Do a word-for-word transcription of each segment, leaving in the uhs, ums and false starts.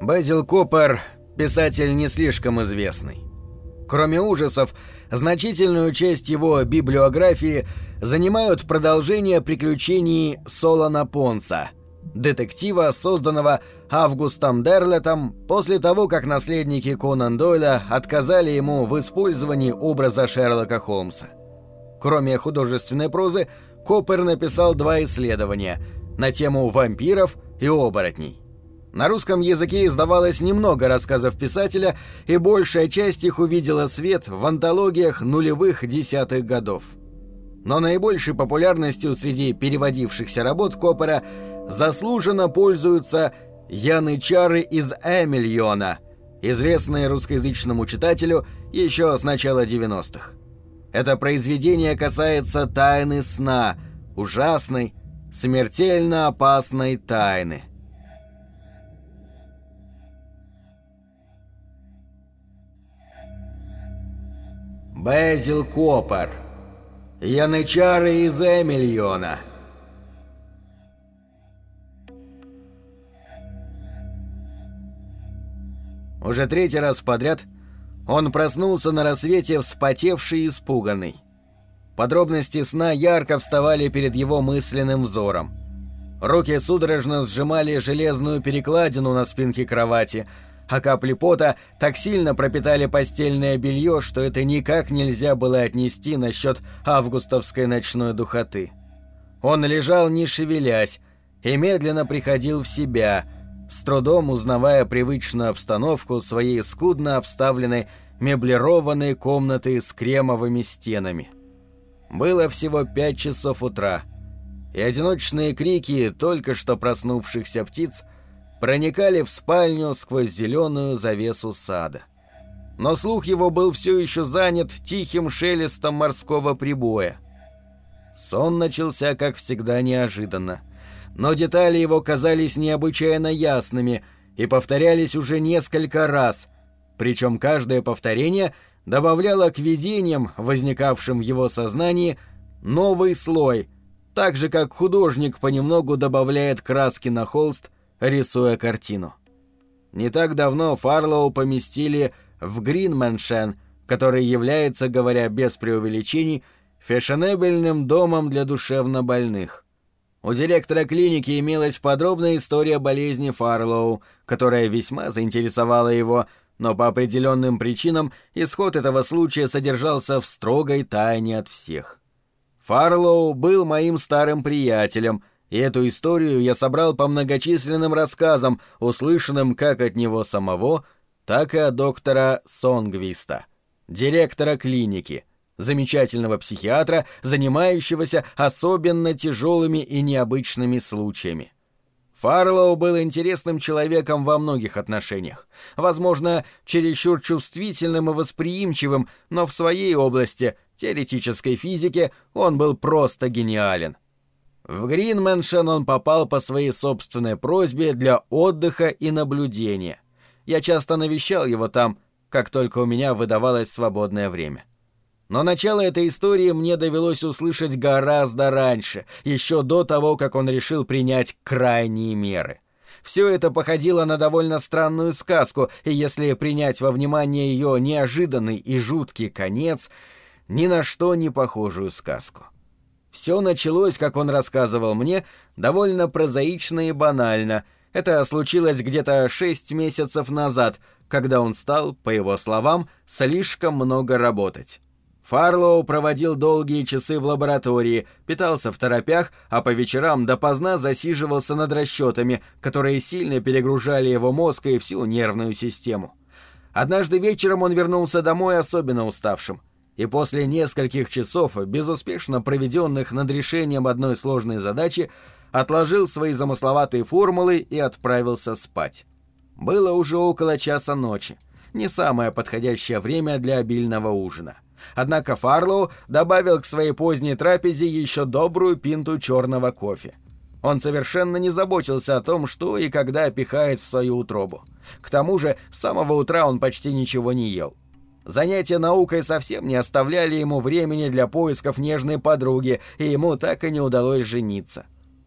Безил Коппер – писатель не слишком известный. Кроме ужасов, значительную часть его библиографии занимают продолжения приключений Солона Понса, детектива, созданного Августом Дерлетом после того, как наследники Конан Дойля отказали ему в использовании образа Шерлока Холмса. Кроме художественной прозы, Коппер написал два исследования на тему вампиров и оборотней. На русском языке издавалось немного рассказов писателя, и большая часть их увидела свет в антологиях нулевых десятых годов. Но наибольшей популярностью среди переводившихся работ Коппера заслуженно пользуются янычары из Эмильона, известные русскоязычному читателю еще с начала девяностых. Это произведение касается тайны сна, ужасной, смертельно опасной тайны. Безил Коппер. Янычары из Эмильона. Уже третий раз подряд он проснулся на рассвете вспотевший и испуганный. Подробности сна ярко вставали перед его мысленным взором. Руки судорожно сжимали железную перекладину на спинке кровати, а капли пота так сильно пропитали постельное белье, что это никак нельзя было отнести насчет августовской ночной духоты. Он лежал не шевелясь и медленно приходил в себя, с трудом узнавая привычную обстановку своей скудно обставленной меблированной комнаты с кремовыми стенами. Было всего пять часов утра, и одиночные крики только что проснувшихся птиц проникали в спальню сквозь зеленую завесу сада. Но слух его был все еще занят тихим шелестом морского прибоя. Сон начался, как всегда, неожиданно, но детали его казались необычайно ясными и повторялись уже несколько раз, причем каждое повторение добавляло к видениям, возникавшим в его сознании, новый слой, так же как художник понемногу добавляет краски на холст, рисуя картину. Не так давно Фарлоу поместили в Гринменшен, который является, говоря без преувеличений, фешенебельным домом для душевнобольных. У директора клиники имелась подробная история болезни Фарлоу, которая весьма заинтересовала его, но по определенным причинам исход этого случая содержался в строгой тайне от всех. Фарлоу был моим старым приятелем, и эту историю я собрал по многочисленным рассказам, услышанным как от него самого, так и от доктора Сонгвиста, директора клиники, замечательного психиатра, занимающегося особенно тяжелыми и необычными случаями. Фарлоу был интересным человеком во многих отношениях, возможно, чересчур чувствительным и восприимчивым, но в своей области, теоретической физики, он был просто гениален. В Гринменшен он попал по своей собственной просьбе для отдыха и наблюдения. Я часто навещал его там, как только у меня выдавалось свободное время. Но начало этой истории мне довелось услышать гораздо раньше, еще до того, как он решил принять крайние меры. Все это походило на довольно странную сказку, и если принять во внимание ее неожиданный и жуткий конец, ни на что не похожую сказку. Все началось, как он рассказывал мне, довольно прозаично и банально. Это случилось где-то шесть месяцев назад, когда он стал, по его словам, слишком много работать. Фарлоу проводил долгие часы в лаборатории, питался в торопях, а по вечерам допоздна засиживался над расчетами, которые сильно перегружали его мозг и всю нервную систему. Однажды вечером он вернулся домой особенно уставшим, и после нескольких часов, безуспешно проведенных над решением одной сложной задачи, отложил свои замысловатые формулы и отправился спать. Было уже около часа ночи, не самое подходящее время для обильного ужина. Однако Фарлоу добавил к своей поздней трапезе еще добрую пинту черного кофе. Он совершенно не заботился о том, что и когда пихает в свою утробу. К тому же с самого утра он почти ничего не ел. Занятия наукой совсем не оставляли ему времени для поисков нежной подруги, и ему так и не удалось жениться.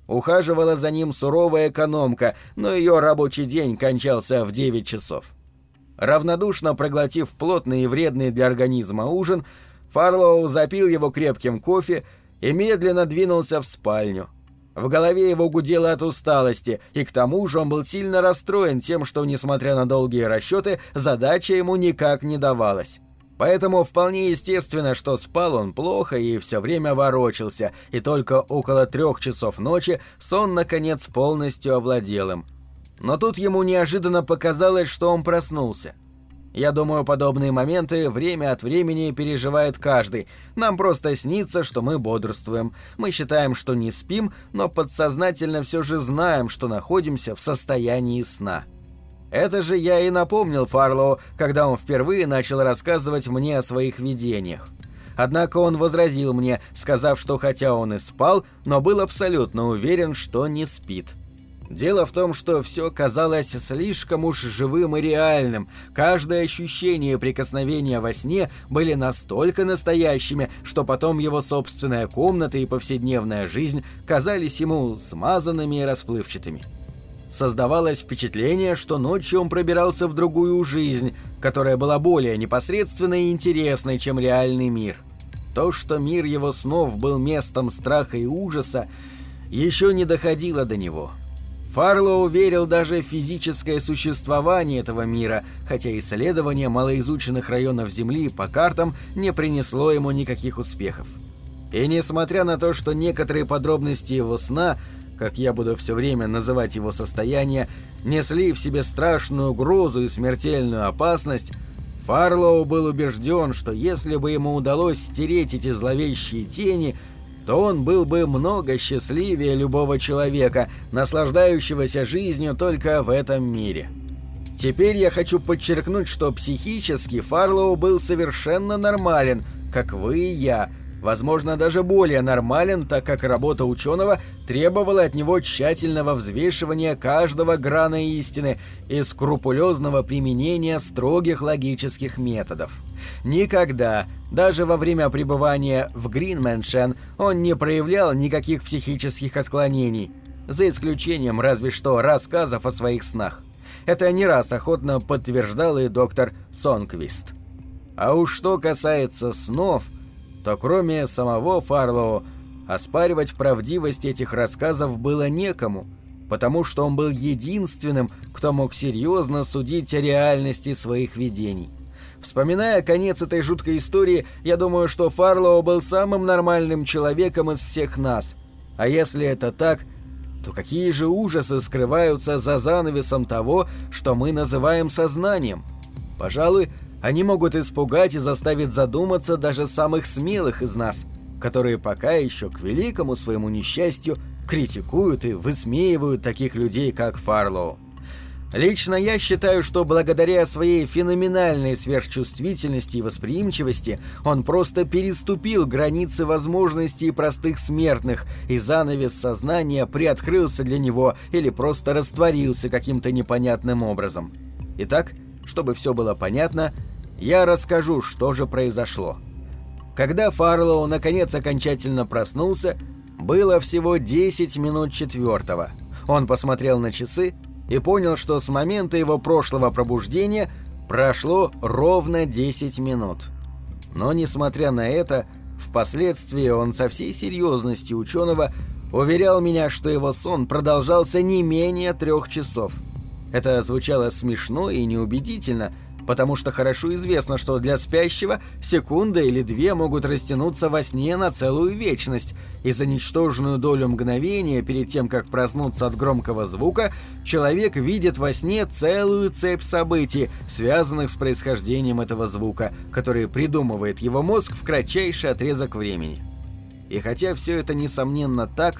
Ухаживала за ним суровая экономка, но ее рабочий день кончался в девять часов. Равнодушно проглотив плотный и вредный для организма ужин, Фарлоу запил его крепким кофе и медленно двинулся в спальню. В голове его гудело от усталости, и к тому же он был сильно расстроен тем, что, несмотря на долгие расчеты, задача ему никак не давалась. Поэтому вполне естественно, что спал он плохо и все время ворочался, и только около трех часов ночи сон, наконец, полностью овладел им. Но тут ему неожиданно показалось, что он проснулся. Я думаю, подобные моменты время от времени переживает каждый. Нам просто снится, что мы бодрствуем. Мы считаем, что не спим, но подсознательно все же знаем, что находимся в состоянии сна. Это же я и напомнил Фарлоу, когда он впервые начал рассказывать мне о своих видениях. Однако он возразил мне, сказав, что хотя он и спал, но был абсолютно уверен, что не спит. Дело в том, что все казалось слишком уж живым и реальным. Каждое ощущение и прикосновение во сне были настолько настоящими, что потом его собственная комната и повседневная жизнь казались ему смазанными и расплывчатыми. Создавалось впечатление, что ночью он пробирался в другую жизнь, которая была более непосредственной и интересной, чем реальный мир. То, что мир его снов был местом страха и ужаса, еще не доходило до него. Фарлоу верил даже в физическое существование этого мира, хотя исследование малоизученных районов Земли по картам не принесло ему никаких успехов. И несмотря на то, что некоторые подробности его сна, как я буду все время называть его состояние, несли в себе страшную угрозу и смертельную опасность, Фарлоу был убежден, что если бы ему удалось стереть эти зловещие тени, то он был бы много счастливее любого человека, наслаждающегося жизнью только в этом мире. Теперь я хочу подчеркнуть, что психически Фарлоу был совершенно нормален, как вы и я, возможно, даже более нормален, так как работа ученого требовала от него тщательного взвешивания каждого грана истины и скрупулезного применения строгих логических методов. Никогда, даже во время пребывания в Гринменшен, он не проявлял никаких психических отклонений, за исключением разве что рассказов о своих снах. Это не раз охотно подтверждал и доктор Сонквист. А уж что касается снов, то кроме самого Фарлоу оспаривать правдивость этих рассказов было некому, потому что он был единственным, кто мог серьезно судить о реальности своих видений. Вспоминая конец этой жуткой истории, я думаю, что Фарлоу был самым нормальным человеком из всех нас. А если это так, то какие же ужасы скрываются за занавесом того, что мы называем сознанием? Пожалуй, они могут испугать и заставить задуматься даже самых смелых из нас, которые пока еще, к великому своему несчастью, критикуют и высмеивают таких людей, как Фарлоу. Лично я считаю, что благодаря своей феноменальной сверхчувствительности и восприимчивости он просто переступил границы возможностей простых смертных, и занавес сознания приоткрылся для него или просто растворился каким-то непонятным образом. Итак, чтобы все было понятно, я расскажу, что же произошло. Когда Фарлоу наконец окончательно проснулся, было всего десять минут четвертого. Он посмотрел на часы и понял, что с момента его прошлого пробуждения прошло ровно десять минут. Но, несмотря на это, впоследствии он со всей серьезностью ученого уверял меня, что его сон продолжался не менее трех часов. Это звучало смешно и неубедительно, потому что хорошо известно, что для спящего секунда или две могут растянуться во сне на целую вечность, и за ничтожную долю мгновения перед тем, как проснуться от громкого звука, человек видит во сне целую цепь событий, связанных с происхождением этого звука, которые придумывает его мозг в кратчайший отрезок времени. И хотя все это несомненно так,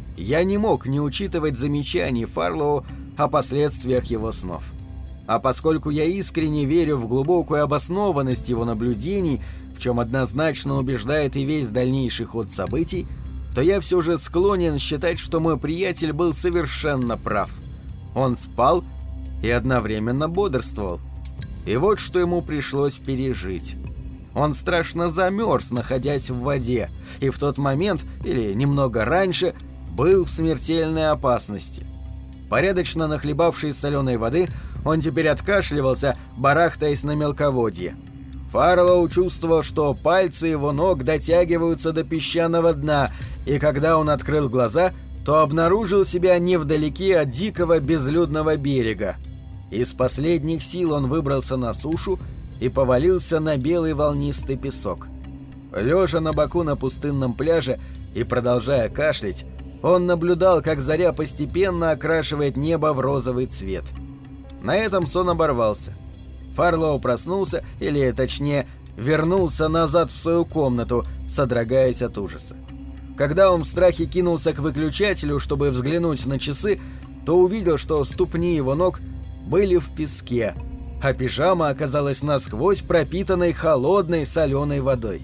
я не мог не учитывать замечаний Фарлоу о последствиях его снов. А поскольку я искренне верю в глубокую обоснованность его наблюдений, в чем однозначно убеждает и весь дальнейший ход событий, то я все же склонен считать, что мой приятель был совершенно прав. Он спал и одновременно бодрствовал. И вот что ему пришлось пережить. Он страшно замерз, находясь в воде, и в тот момент, или немного раньше, был в смертельной опасности. Порядочно нахлебавшись соленой воды, он теперь откашливался, барахтаясь на мелководье. Фарлоу чувствовал, что пальцы его ног дотягиваются до песчаного дна, и когда он открыл глаза, то обнаружил себя невдалеке от дикого безлюдного берега. Из последних сил он выбрался на сушу и повалился на белый волнистый песок. Лежа на боку на пустынном пляже и продолжая кашлять, он наблюдал, как заря постепенно окрашивает небо в розовый цвет. На этом сон оборвался. Фарлоу проснулся, или, точнее, вернулся назад в свою комнату, содрогаясь от ужаса. Когда он в страхе кинулся к выключателю, чтобы взглянуть на часы, то увидел, что ступни его ног были в песке, а пижама оказалась насквозь пропитанной холодной соленой водой.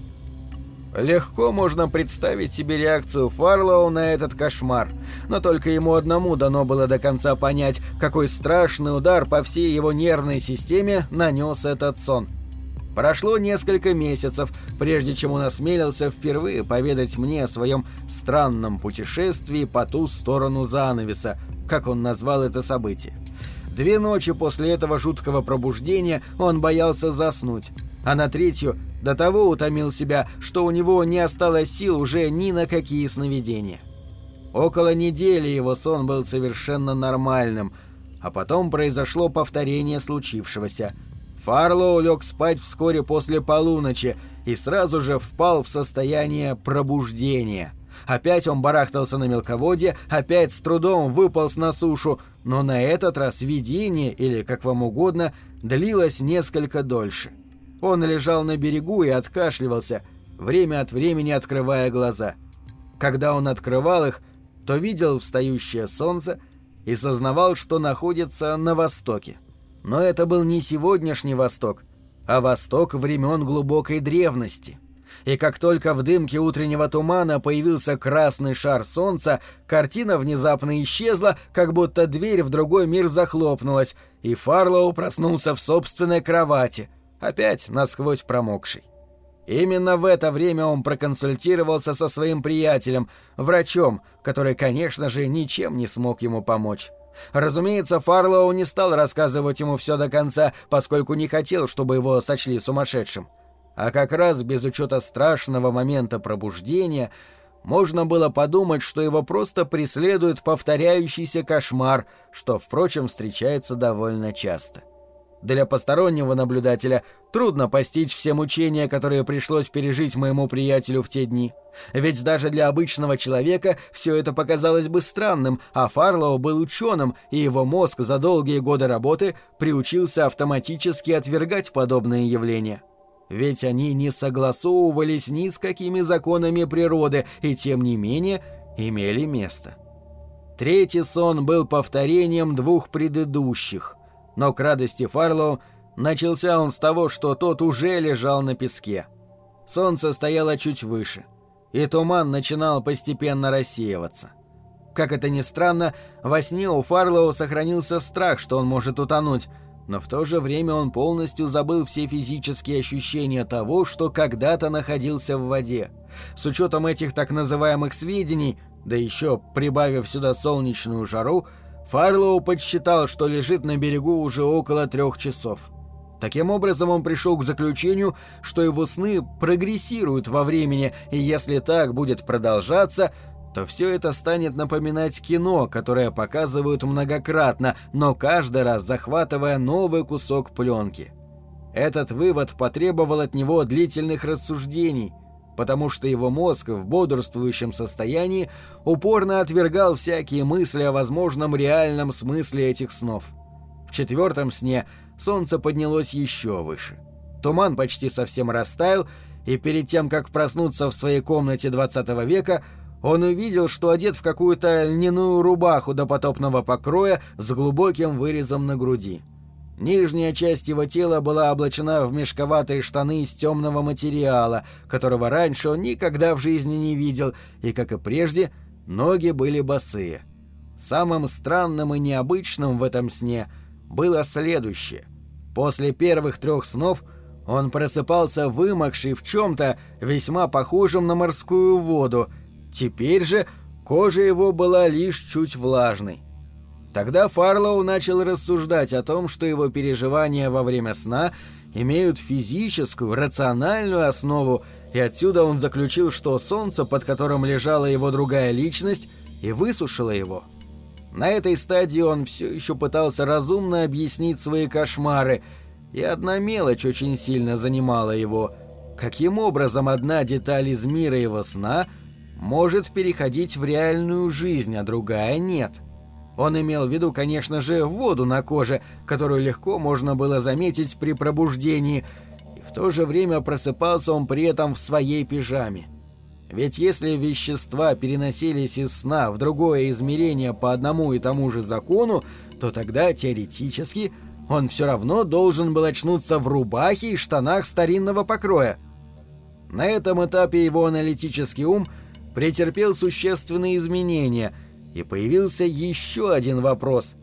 Легко можно представить себе реакцию Фарлоу на этот кошмар, но только ему одному дано было до конца понять, какой страшный удар по всей его нервной системе нанес этот сон. Прошло несколько месяцев, прежде чем он осмелился впервые поведать мне о своем странном путешествии по ту сторону занавеса, как он назвал это событие. Две ночи после этого жуткого пробуждения он боялся заснуть, а на третью до того утомил себя, что у него не осталось сил уже ни на какие сновидения. Около недели его сон был совершенно нормальным, а потом произошло повторение случившегося. Фарлоу лег спать вскоре после полуночи и сразу же впал в состояние пробуждения. Опять он барахтался на мелководье, опять с трудом выполз на сушу, но на этот раз видение, или как вам угодно, длилось несколько дольше. Он лежал на берегу и откашливался, время от времени открывая глаза. Когда он открывал их, то видел встающее солнце и сознавал, что находится на востоке. Но это был не сегодняшний Восток, а Восток времен глубокой древности. И как только в дымке утреннего тумана появился красный шар солнца, картина внезапно исчезла, как будто дверь в другой мир захлопнулась, и Фарлоу проснулся в собственной кровати, опять насквозь промокший. Именно в это время он проконсультировался со своим приятелем, врачом, который, конечно же, ничем не смог ему помочь. Разумеется, Фарлоу не стал рассказывать ему все до конца, поскольку не хотел, чтобы его сочли сумасшедшим. А как раз без учета страшного момента пробуждения можно было подумать, что его просто преследует повторяющийся кошмар, что, впрочем, встречается довольно часто. Для постороннего наблюдателя трудно постичь все мучения, которые пришлось пережить моему приятелю в те дни. Ведь даже для обычного человека все это показалось бы странным, а Фарлоу был ученым, и его мозг за долгие годы работы приучился автоматически отвергать подобные явления. Ведь они не согласовывались ни с какими законами природы и, тем не менее, имели место. Третий сон был повторением двух предыдущих. Но к радости Фарлоу начался он с того, что тот уже лежал на песке. Солнце стояло чуть выше, и туман начинал постепенно рассеиваться. Как это ни странно, во сне у Фарлоу сохранился страх, что он может утонуть, но в то же время он полностью забыл все физические ощущения того, что когда-то находился в воде. С учетом этих так называемых сведений, да еще прибавив сюда солнечную жару, Фарлоу подсчитал, что лежит на берегу уже около трех часов. Таким образом, он пришел к заключению, что его сны прогрессируют во времени, и если так будет продолжаться, то все это станет напоминать кино, которое показывают многократно, но каждый раз захватывая новый кусок пленки. Этот вывод потребовал от него длительных рассуждений, потому что его мозг в бодрствующем состоянии упорно отвергал всякие мысли о возможном реальном смысле этих снов. В четвертом сне солнце поднялось еще выше. Туман почти совсем растаял, и перед тем, как проснуться в своей комнате двадцатого века, он увидел, что одет в какую-то льняную рубаху допотопного покроя с глубоким вырезом на груди. Нижняя часть его тела была облачена в мешковатые штаны из темного материала, которого раньше он никогда в жизни не видел, и, как и прежде, ноги были босые. Самым странным и необычным в этом сне было следующее. После первых трех снов он просыпался вымокший в чем-то весьма похожем на морскую воду. Теперь же Кожа его была лишь чуть влажной. Тогда Фарлоу начал рассуждать о том, что его переживания во время сна имеют физическую, рациональную основу, и отсюда он заключил, что солнце, под которым лежала его другая личность, и высушило его. На этой стадии он все еще пытался разумно объяснить свои кошмары, и одна мелочь очень сильно занимала его. Каким образом одна деталь из мира его сна может переходить в реальную жизнь, а другая нет? Он имел в виду, конечно же, воду на коже, которую легко можно было заметить при пробуждении, и в то же время просыпался он при этом в своей пижаме. Ведь если вещества переносились из сна в другое измерение по одному и тому же закону, то тогда, теоретически, он все равно должен был очнуться в рубахе и штанах старинного покроя. На этом этапе его аналитический ум претерпел существенные изменения, и появился еще один вопрос.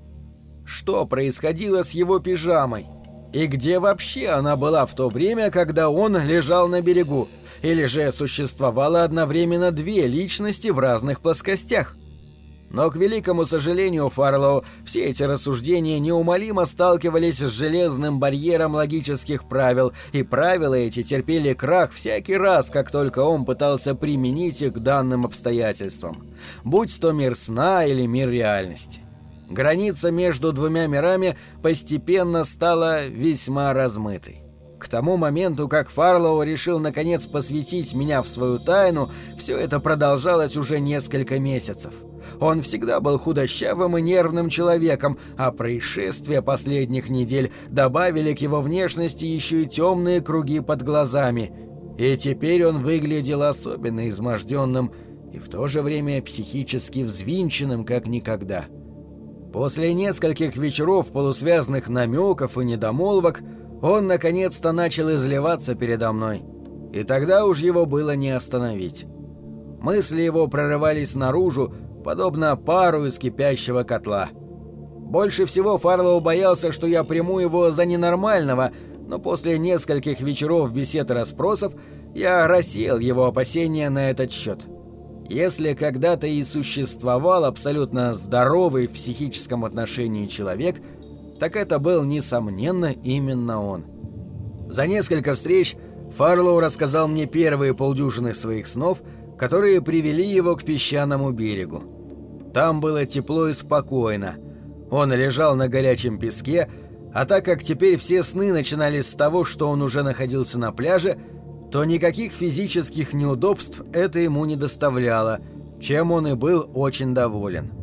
Что происходило с его пижамой? И где вообще она была в то время, когда он лежал на берегу? Или же существовало одновременно две личности в разных плоскостях? Но, к великому сожалению Фарлоу, все эти рассуждения неумолимо сталкивались с железным барьером логических правил, и правила эти терпели крах всякий раз, как только он пытался применить их к данным обстоятельствам, будь то мир сна или мир реальности. Граница между двумя мирами постепенно стала весьма размытой. К тому моменту, как Фарлоу решил наконец посвятить меня в свою тайну, все это продолжалось уже несколько месяцев. Он всегда был худощавым и нервным человеком, а происшествия последних недель добавили к его внешности еще и темные круги под глазами. И теперь он выглядел особенно изможденным и в то же время психически взвинченным, как никогда. После нескольких вечеров полусвязных намеков и недомолвок он наконец-то начал изливаться передо мной, и тогда уж его было не остановить. Мысли его прорывались наружу, подобно пару из кипящего котла. Больше всего Фарлоу боялся, что я приму его за ненормального, но после нескольких вечеров бесед и расспросов я рассеял его опасения на этот счет. Если когда-то и существовал абсолютно здоровый в психическом отношении человек, так это был, несомненно, именно он. За несколько встреч Фарлоу рассказал мне первые полдюжины своих снов, которые привели его к песчаному берегу. Там было тепло и спокойно. Он лежал на горячем песке, а так как теперь все сны начинались с того, что он уже находился на пляже, то никаких физических неудобств это ему не доставляло, чем он и был очень доволен.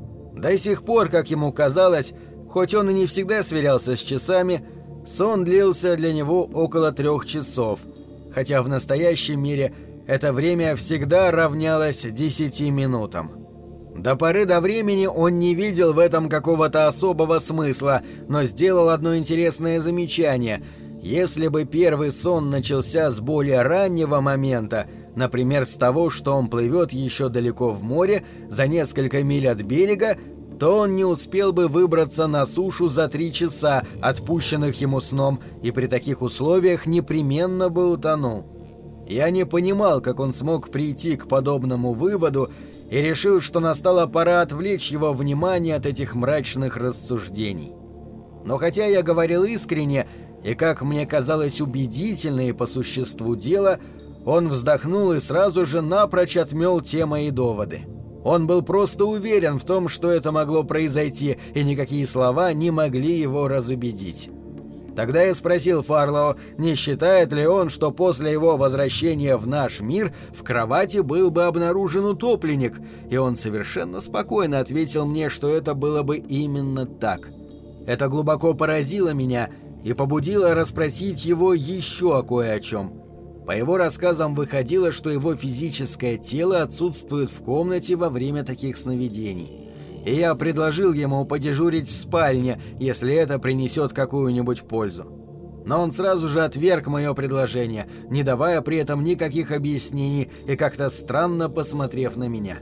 До сих пор, как ему казалось, хоть он и не всегда сверялся с часами, сон длился для него около трех часов, хотя в настоящем мире это время всегда равнялось десяти минутам. До поры до времени он не видел в этом какого-то особого смысла, но сделал одно интересное замечание. Если бы первый сон начался с более раннего момента, например, с того, что он плывет еще далеко в море, за несколько миль от берега, то он не успел бы выбраться на сушу за три часа, отпущенных ему сном, и при таких условиях непременно бы утонул. Я не понимал, как он смог прийти к подобному выводу, и решил, что настала пора отвлечь его внимание от этих мрачных рассуждений. Но хотя я говорил искренне, и, как мне казалось, убедительно и по существу дела, он вздохнул и сразу же напрочь отмел те мои доводы. Он был просто уверен в том, что это могло произойти, и никакие слова не могли его разубедить. Тогда я спросил Фарлоу, не считает ли он, что после его возвращения в наш мир в кровати был бы обнаружен утопленник, и он совершенно спокойно ответил мне, что это было бы именно так. Это глубоко поразило меня и побудило расспросить его еще кое о чем. По его рассказам выходило, что его физическое тело отсутствует в комнате во время таких сновидений. И я предложил ему подежурить в спальне, если это принесет какую-нибудь пользу. Но он сразу же отверг мое предложение, не давая при этом никаких объяснений и как-то странно посмотрев на меня.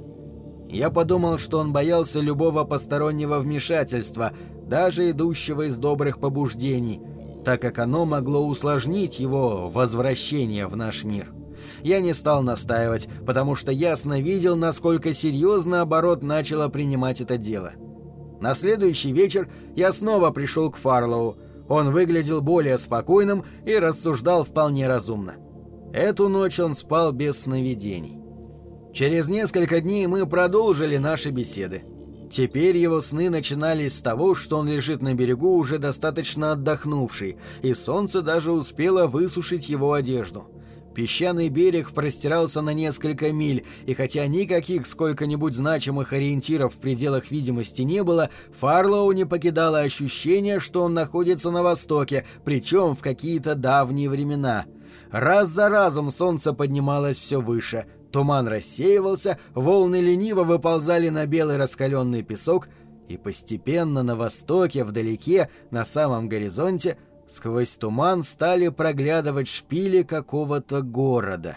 Я подумал, что он боялся любого постороннего вмешательства, даже идущего из добрых побуждений, так как оно могло усложнить его возвращение в наш мир. Я не стал настаивать, потому что ясно видел, насколько серьезно оборот начало принимать это дело. На следующий вечер я снова пришел к Фарлоу. Он выглядел более спокойным и рассуждал вполне разумно. Эту ночь он спал без сновидений. Через несколько дней мы продолжили наши беседы. Теперь его сны начинались с того, что он лежит на берегу уже достаточно отдохнувший, и солнце даже успело высушить его одежду. Песчаный берег простирался на несколько миль, и хотя никаких сколько-нибудь значимых ориентиров в пределах видимости не было, Фарлоу не покидало ощущение, что он находится на востоке, причем в какие-то давние времена. Раз за разом солнце поднималось все выше, туман рассеивался, волны лениво выползали на белый раскаленный песок, и постепенно на востоке, вдалеке, на самом горизонте, сквозь туман стали проглядывать шпили какого-то города.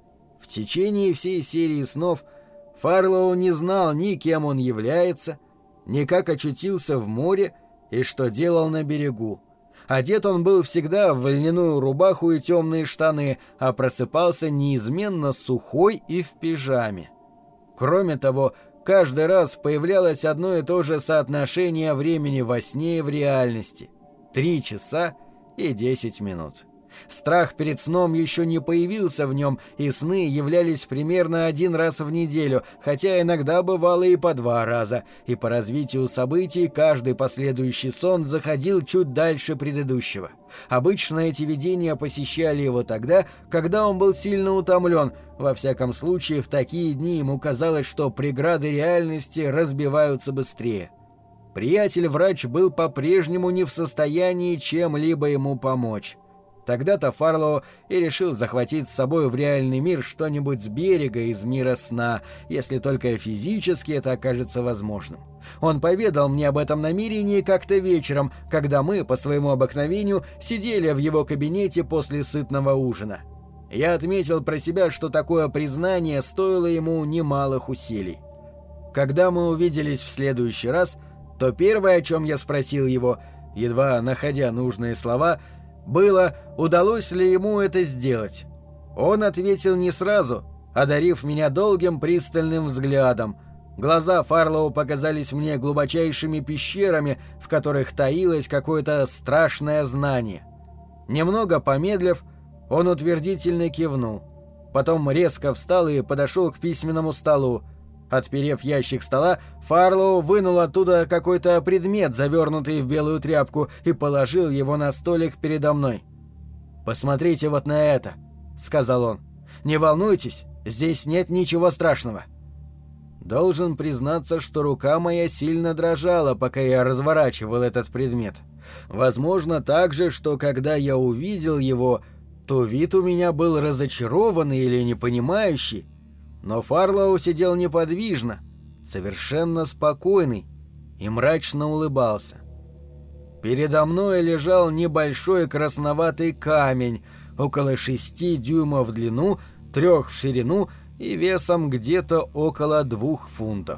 В течение всей серии снов Фарлоу не знал ни кем он является, ни как очутился в море и что делал на берегу. Одет он был всегда в льняную рубаху и темные штаны, а просыпался неизменно сухой и в пижаме. Кроме того, каждый раз появлялось одно и то же соотношение времени во сне и в реальности — три часа и десять минут. Страх перед сном еще не появился в нем, и сны являлись примерно один раз в неделю, хотя иногда бывало и по два раза, и по развитию событий каждый последующий сон заходил чуть дальше предыдущего. Обычно эти видения посещали его тогда, когда он был сильно утомлен. Во всяком случае, в такие дни ему казалось, что преграды реальности разбиваются быстрее. Приятель-врач был по-прежнему не в состоянии чем-либо ему помочь. Тогда-то Фарлоу и решил захватить с собой в реальный мир что-нибудь с берега из мира сна, если только физически это окажется возможным. Он поведал мне об этом намерении как-то вечером, когда мы, по своему обыкновению, сидели в его кабинете после сытного ужина. Я отметил про себя, что такое признание стоило ему немалых усилий. Когда мы увиделись в следующий раз, то первое, о чем я спросил его, едва находя нужные слова, было, удалось ли ему это сделать. Он ответил не сразу, одарив меня долгим пристальным взглядом. Глаза Фарлоу показались мне глубочайшими пещерами, в которых таилось какое-то страшное знание. Немного помедлив, он утвердительно кивнул. Потом резко встал и подошел к письменному столу. Отперев ящик стола, Фарлоу вынул оттуда какой-то предмет, завернутый в белую тряпку, и положил его на столик передо мной. «Посмотрите вот на это», — сказал он. «Не волнуйтесь, здесь нет ничего страшного». Должен признаться, что рука моя сильно дрожала, пока я разворачивал этот предмет. Возможно также, что когда я увидел его, то вид у меня был разочарованный или непонимающий. Но Фарлоу сидел неподвижно, совершенно спокойный, и мрачно улыбался. Передо мной лежал небольшой красноватый камень, около шести дюймов в длину, трех в ширину и весом где-то около двух фунтов.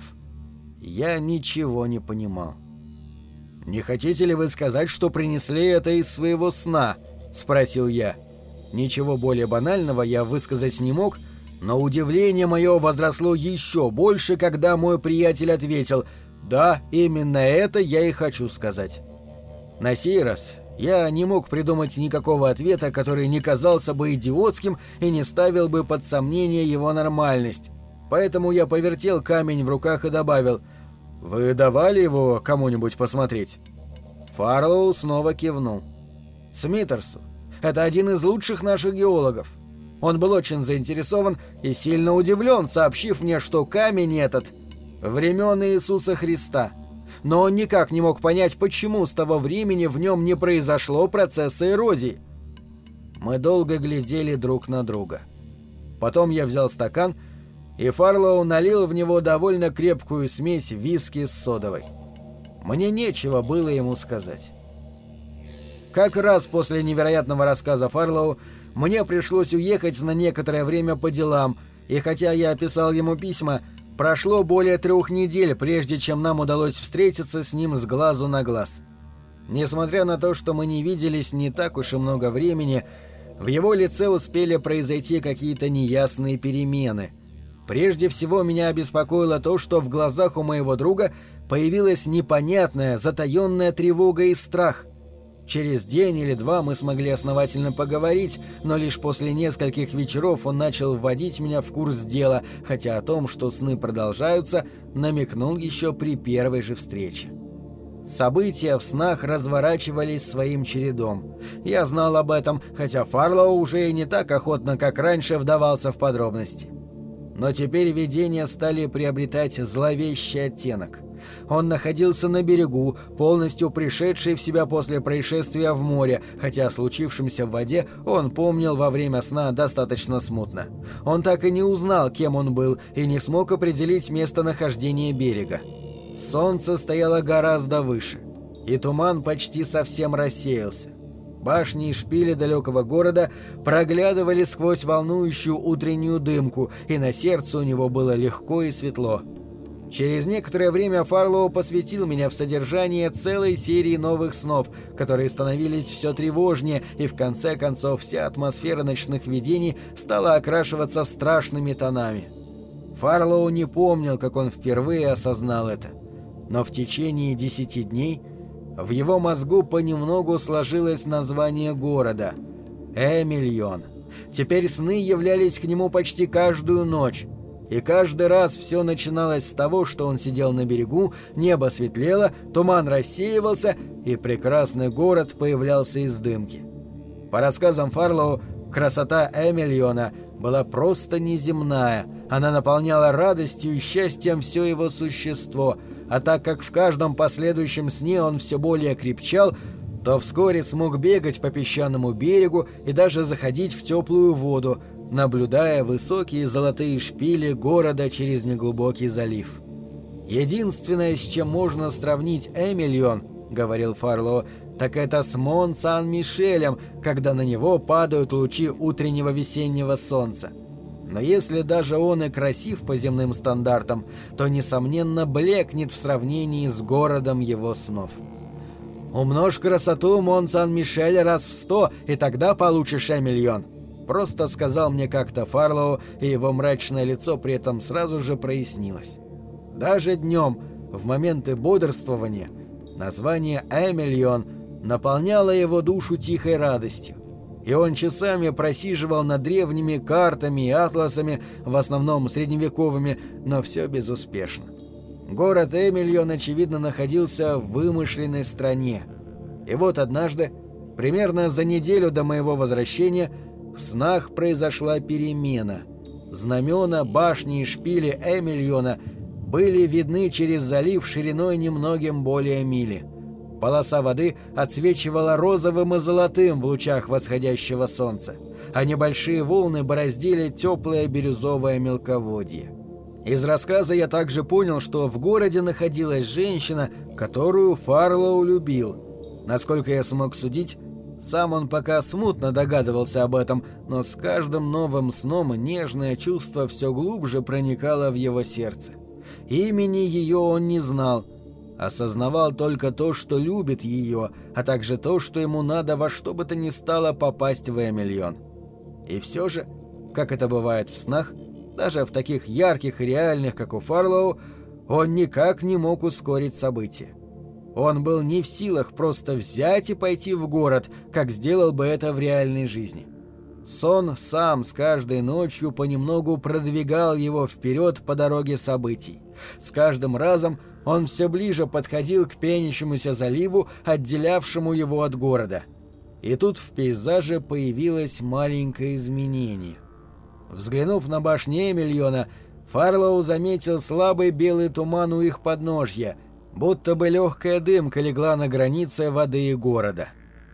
Я ничего не понимал. «Не хотите ли вы сказать, что принесли это из своего сна?» — спросил я. Ничего более банального я высказать не мог, но удивление мое возросло еще больше, когда мой приятель ответил: «Да, именно это я и хочу сказать». На сей раз я не мог придумать никакого ответа, который не казался бы идиотским и не ставил бы под сомнение его нормальность. Поэтому я повертел камень в руках и добавил: «Вы давали его кому-нибудь посмотреть?» Фарлоу снова кивнул. «Смитерсу. Это один из лучших наших геологов. Он был очень заинтересован и сильно удивлен, сообщив мне, что камень этот времен Иисуса Христа. Но он никак не мог понять, почему с того времени в нем не произошло процесса эрозии». Мы долго глядели друг на друга. Потом я взял стакан, и Фарлоу налил в него довольно крепкую смесь виски с содовой. Мне нечего было ему сказать. Как раз после невероятного рассказа Фарлоу мне пришлось уехать на некоторое время по делам, и хотя я описал ему письма, прошло более трех недель, прежде чем нам удалось встретиться с ним с глазу на глаз. Несмотря на то, что мы не виделись не так уж и много времени, В его лице успели произойти какие-то неясные перемены. Прежде всего меня обеспокоило то, что в глазах у моего друга появилась непонятная, затаенная тревога и страх. Через день или два мы смогли основательно поговорить, но лишь после нескольких вечеров он начал вводить меня в курс дела, хотя о том, что сны продолжаются, намекнул еще при первой же встрече. События в снах разворачивались своим чередом. Я знал об этом, хотя Фарлоу уже и не так охотно, как раньше, вдавался в подробности. Но теперь видения стали приобретать зловещий оттенок. Он находился на берегу, полностью пришедший в себя после происшествия в море, хотя о случившемся в воде он помнил во время сна достаточно смутно. Он так и не узнал, кем он был, и не смог определить местонахождение берега. Солнце стояло гораздо выше, и туман почти совсем рассеялся. Башни и шпили далекого города проглядывали сквозь волнующую утреннюю дымку, и на сердце у него было легко и светло. Через некоторое время Фарлоу посвятил меня в содержание целой серии новых снов, которые становились все тревожнее, и в конце концов вся атмосфера ночных видений стала окрашиваться страшными тонами. Фарлоу не помнил, как он впервые осознал это, но в течение десяти дней в его мозгу понемногу сложилось название города — Эмильон. Теперь сны являлись к нему почти каждую ночь. И каждый раз все начиналось с того, что он сидел на берегу, небо светлело, туман рассеивался, и прекрасный город появлялся из дымки. По рассказам Фарлоу, красота Эмильона была просто неземная, она наполняла радостью и счастьем все его существо, а так как в каждом последующем сне он все более крепчал, то вскоре смог бегать по песчаному берегу и даже заходить в теплую воду, наблюдая высокие золотые шпили города через неглубокий залив. «Единственное, с чем можно сравнить Эмильон, — говорил Фарлоу, — так это с Мон-Сан-Мишелем, когда на него падают лучи утреннего весеннего солнца. Но если даже он и красив по земным стандартам, то, несомненно, блекнет в сравнении с городом его снов. Умножь красоту Мон-Сан-Мишеля раз в сто, и тогда получишь Эмильон», — просто сказал мне как-то Фарлоу, и его мрачное лицо при этом сразу же прояснилось. Даже днем, в моменты бодрствования, название Эмильон наполняло его душу тихой радостью, и он часами просиживал над древними картами и атласами, в основном средневековыми, но все безуспешно. Город Эмильон, очевидно, находился в вымышленной стране. И вот однажды, примерно за неделю до моего возвращения, в снах произошла перемена. Знамена, башни и шпили Эмильона были видны через залив шириной немногим более мили. Полоса воды отсвечивала розовым и золотым в лучах восходящего солнца, а небольшие волны бороздили теплое бирюзовое мелководье. Из рассказа я также понял, что в городе находилась женщина, которую Фарлоу любил. Насколько я смог судить, сам он пока смутно догадывался об этом, но с каждым новым сном нежное чувство все глубже проникало в его сердце. Имени ее он не знал, осознавал только то, что любит ее, а также то, что ему надо во что бы то ни стало попасть в Эмильон. И все же, как это бывает в снах, даже в таких ярких и реальных, как у Фарлоу, он никак не мог ускорить события. Он был не в силах просто взять и пойти в город, как сделал бы это в реальной жизни. Сон сам с каждой ночью понемногу продвигал его вперед по дороге событий. С каждым разом он все ближе подходил к пенящемуся заливу, отделявшему его от города. И тут в пейзаже появилось маленькое изменение. Взглянув на башни Эмильона, Фарлоу заметил слабый белый туман у их подножья, будто бы легкая дымка легла на границе воды и города.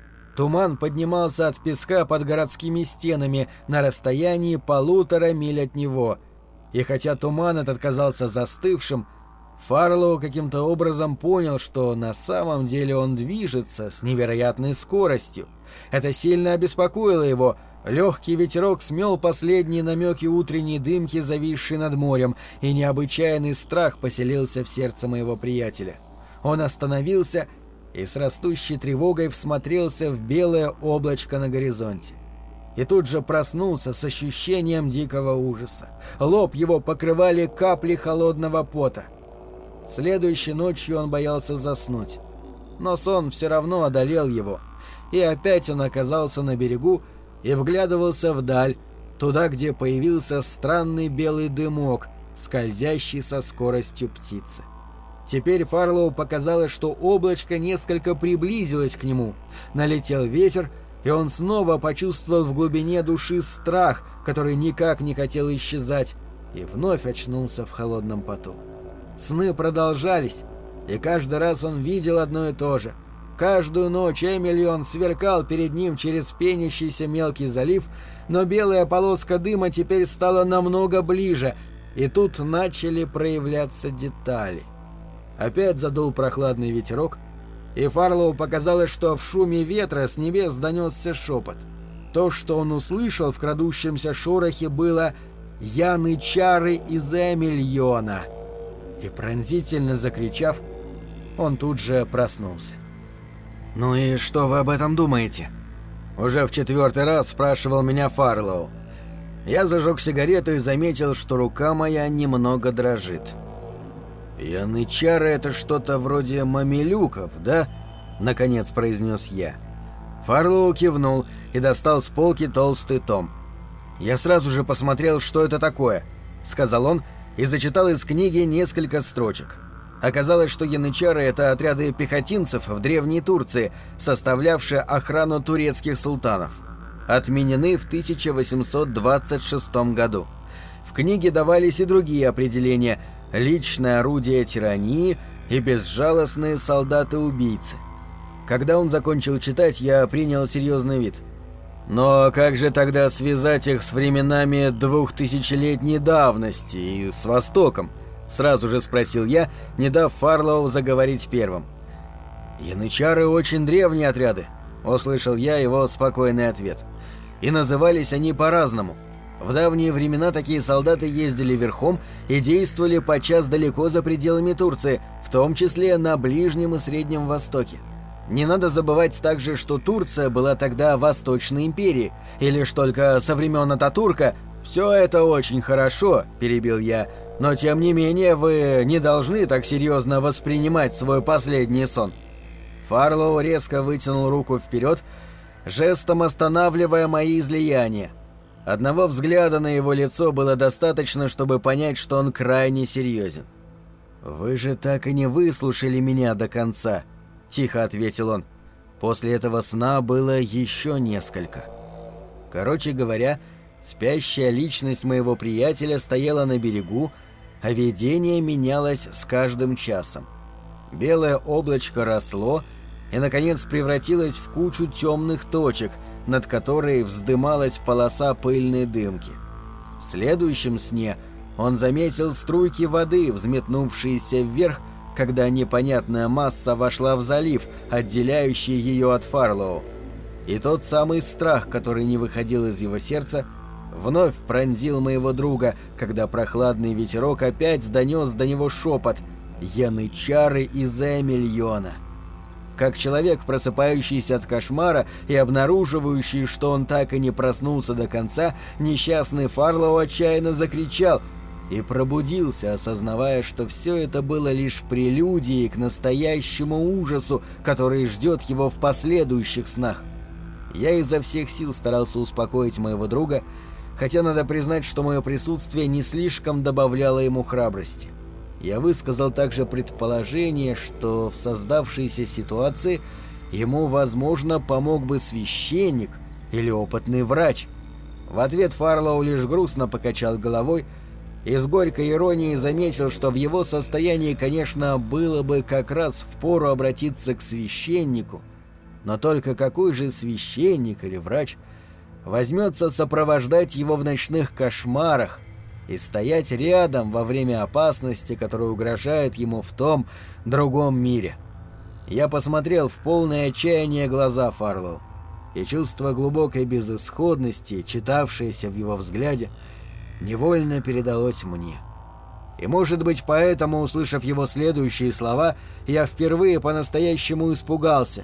Туман поднимался от песка под городскими стенами на расстоянии полутора миль от него, и хотя туман этот казался застывшим, Фарлоу каким-то образом понял, что на самом деле он движется с невероятной скоростью. Это сильно обеспокоило его. Легкий ветерок смел последние намеки утренней дымки, зависшей над морем, и необычайный страх поселился в сердце моего приятеля. Он остановился и с растущей тревогой всмотрелся в белое облачко на горизонте. и тут же проснулся с ощущением дикого ужаса. Лоб его покрывали капли холодного пота. Следующей ночью он боялся заснуть, но сон все равно одолел его, и опять он оказался на берегу и вглядывался вдаль, туда, где появился странный белый дымок, скользящий со скоростью птицы. Теперь Фарлоу показалось, что облачко несколько приблизилось к нему. Налетел ветер, и он снова почувствовал в глубине души страх, который никак не хотел исчезать, и вновь очнулся в холодном поту. Сны продолжались, и каждый раз он видел одно и то же. Каждую ночь Эмильон сверкал перед ним через пенящийся мелкий залив, но белая полоска дыма теперь стала намного ближе, и тут начали проявляться детали. Опять задул прохладный ветерок, и Фарлоу показалось, что в шуме ветра с небес донесся шепот. То, что он услышал в крадущемся шорохе, было «Янычары из Эмильона!» И пронзительно закричав, он тут же проснулся. «Ну и что вы об этом думаете?» Уже в четвертый раз спрашивал меня Фарлоу. Я зажег сигарету и заметил, что рука моя немного дрожит. «Янычары — это что-то вроде мамилюков, да?» — наконец произнес я. Фарлоу кивнул и достал с полки толстый том. «Я сразу же посмотрел, что это такое», — сказал он и зачитал из книги несколько строчек. Оказалось, что янычары — это отряды пехотинцев в Древней Турции, составлявшие охрану турецких султанов. Отменены в тысяча восемьсот двадцать шестом году. В книге давались и другие определения — личное орудие тирании и безжалостные солдаты-убийцы. Когда он закончил читать, я принял серьезный вид. «Но как же тогда связать их с временами двухтысячелетней давности и с Востоком?» — сразу же спросил я, не дав Фарлоу заговорить первым. «Янычары — очень древние отряды», — услышал я его спокойный ответ. «И назывались они по-разному. В давние времена такие солдаты ездили верхом и действовали подчас далеко за пределами Турции, в том числе на Ближнем и Среднем Востоке. Не надо забывать также, что Турция была тогда Восточной империей, и лишь только со времен Ататурка. «Все это очень хорошо», — перебил я, — «но тем не менее вы не должны так серьезно воспринимать свой последний сон». Фарлоу резко вытянул руку вперед, жестом останавливая мои излияния. Одного взгляда на его лицо было достаточно, чтобы понять, что он крайне серьезен. «Вы же так и не выслушали меня до конца», — тихо ответил он. «После этого сна было еще несколько». Короче говоря, спящая личность моего приятеля стояла на берегу, а видение менялось с каждым часом. Белое облачко росло и, наконец, превратилось в кучу темных точек, над которой вздымалась полоса пыльной дымки. В следующем сне он заметил струйки воды, взметнувшиеся вверх, когда непонятная масса вошла в залив, отделяющий ее от Фарлоу. И тот самый страх, который не выходил из его сердца, вновь пронзил моего друга, когда прохладный ветерок опять донес до него шепот «Янычары из Эмильона». Как человек, просыпающийся от кошмара и обнаруживающий, что он так и не проснулся до конца, несчастный Фарлоу отчаянно закричал и пробудился, осознавая, что все это было лишь прелюдией к настоящему ужасу, который ждет его в последующих снах. Я изо всех сил старался успокоить моего друга, хотя надо признать, что мое присутствие не слишком добавляло ему храбрости. Я высказал также предположение, что в создавшейся ситуации ему, возможно, помог бы священник или опытный врач. В ответ Фарлоу лишь грустно покачал головой и с горькой иронией заметил, что в его состоянии, конечно, было бы как раз впору обратиться к священнику, но только какой же священник или врач возьмется сопровождать его в ночных кошмарах и стоять рядом во время опасности, которая угрожает ему в том другом мире? Я посмотрел в полное отчаяние глаза Фарлоу, и чувство глубокой безысходности, читавшееся в его взгляде, невольно передалось мне. И, может быть, поэтому, услышав его следующие слова, я впервые по-настоящему испугался.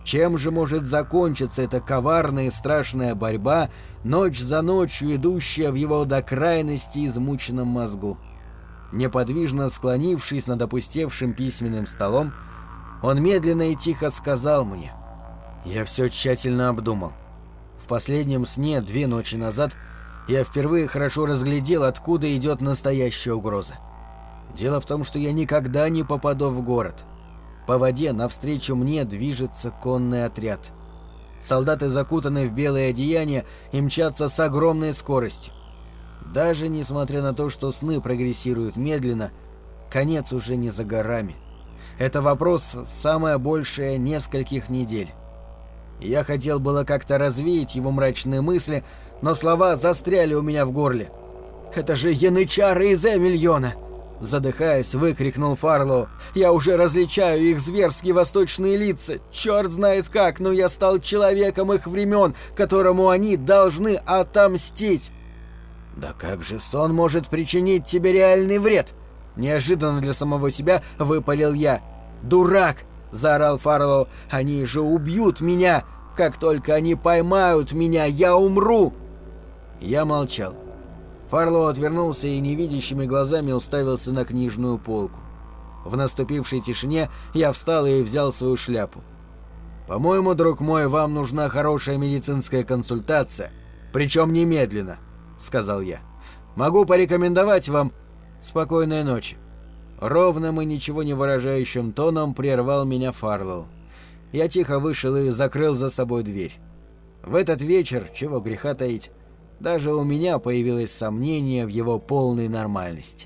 Чем же может закончиться эта коварная и страшная борьба, ночь за ночью идущая в его до крайности измученном мозгу? Неподвижно склонившись над опустевшим письменным столом, он медленно и тихо сказал мне: «Я все тщательно обдумал. В последнем сне две ночи назад я впервые хорошо разглядел, откуда идет настоящая угроза. Дело в том, что я никогда не попаду в город. По воде навстречу мне движется конный отряд. Солдаты закутаны в белые одеяния и мчатся с огромной скоростью. Даже несмотря на то, что сны прогрессируют медленно, конец уже не за горами. Это вопрос самое большее нескольких недель. Я хотел было как-то развеять его мрачные мысли, но слова застряли у меня в горле. «Это же янычары из Эмильона!» Задыхаясь, выкрикнул Фарлоу. «Я уже различаю их зверские восточные лица. Черт знает как, но я стал человеком их времен, которому они должны отомстить!» «Да как же сон может причинить тебе реальный вред?» Неожиданно для самого себя выпалил я. «Дурак!» — заорал Фарлоу. «Они же убьют меня! Как только они поймают меня, я умру!» Я молчал. Фарлоу отвернулся и невидящими глазами уставился на книжную полку. В наступившей тишине я встал и взял свою шляпу. «По-моему, друг мой, вам нужна хорошая медицинская консультация, причем немедленно», — сказал я. «Могу порекомендовать вам спокойной ночи». Ровным и ничего не выражающим тоном прервал меня Фарлоу. Я тихо вышел и закрыл за собой дверь. В этот вечер, чего греха таить, даже у меня появилось сомнение в его полной нормальности.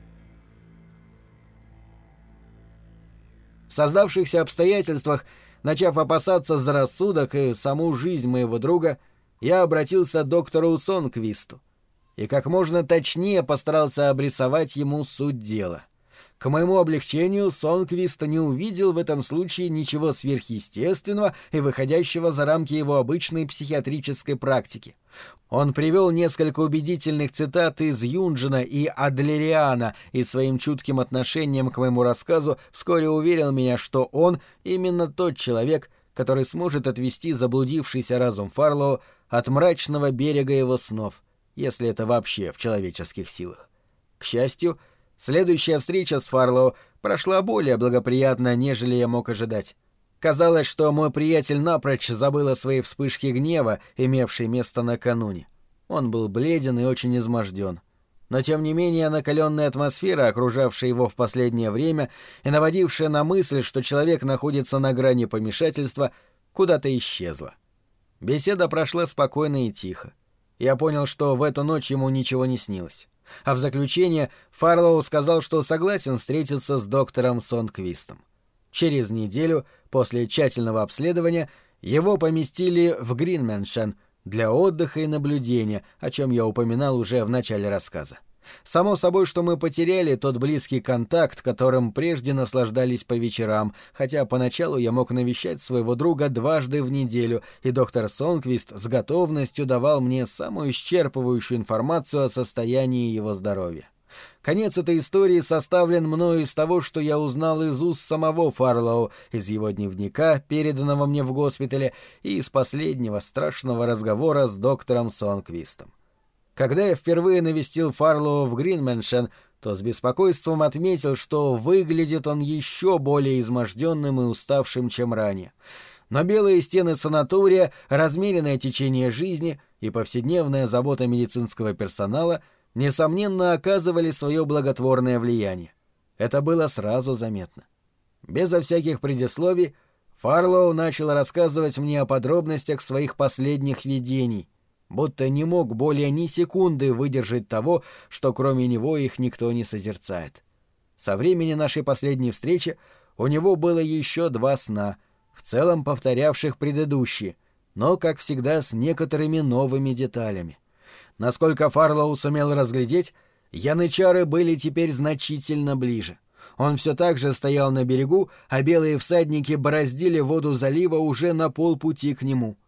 В создавшихся обстоятельствах, начав опасаться за рассудок и саму жизнь моего друга, я обратился к доктору Сонквисту и как можно точнее постарался обрисовать ему суть дела. К моему облегчению, Сонквист не увидел в этом случае ничего сверхъестественного и выходящего за рамки его обычной психиатрической практики. Он привел несколько убедительных цитат из Юнджина и Адлериана и своим чутким отношением к моему рассказу вскоре уверил меня, что он именно тот человек, который сможет отвести заблудившийся разум Фарлоу от мрачного берега его снов, если это вообще в человеческих силах. К счастью, следующая встреча с Фарлоу прошла более благоприятно, нежели я мог ожидать. Казалось, что мой приятель напрочь забыл о своей вспышке гнева, имевшей место накануне. Он был бледен и очень изможден. Но тем не менее накаленная атмосфера, окружавшая его в последнее время и наводившая на мысль, что человек находится на грани помешательства, куда-то исчезла. Беседа прошла спокойно и тихо. Я понял, что в эту ночь ему ничего не снилось. А в заключение Фарлоу сказал, что согласен встретиться с доктором Сонквистом. Через неделю после тщательного обследования его поместили в Гринменшен для отдыха и наблюдения, о чем я упоминал уже в начале рассказа. Само собой, что мы потеряли тот близкий контакт, которым прежде наслаждались по вечерам, хотя поначалу я мог навещать своего друга дважды в неделю, и доктор Сонквист с готовностью давал мне самую исчерпывающую информацию о состоянии его здоровья. Конец этой истории составлен мною из того, что я узнал из уст самого Фарлоу, из его дневника, переданного мне в госпитале, и из последнего страшного разговора с доктором Сонквистом. Когда я впервые навестил Фарлоу в Гринменшен, то с беспокойством отметил, что выглядит он еще более изможденным и уставшим, чем ранее. Но белые стены санатория, размеренное течение жизни и повседневная забота медицинского персонала несомненно оказывали свое благотворное влияние. Это было сразу заметно. Безо всяких предисловий Фарлоу начал рассказывать мне о подробностях своих последних видений, будто не мог более ни секунды выдержать того, что кроме него их никто не созерцает. Со времени нашей последней встречи у него было еще два сна, в целом повторявших предыдущие, но, как всегда, с некоторыми новыми деталями. Насколько Фарлоу сумел разглядеть, янычары были теперь значительно ближе. Он все так же стоял на берегу, а белые всадники бороздили воду залива уже на полпути к нему.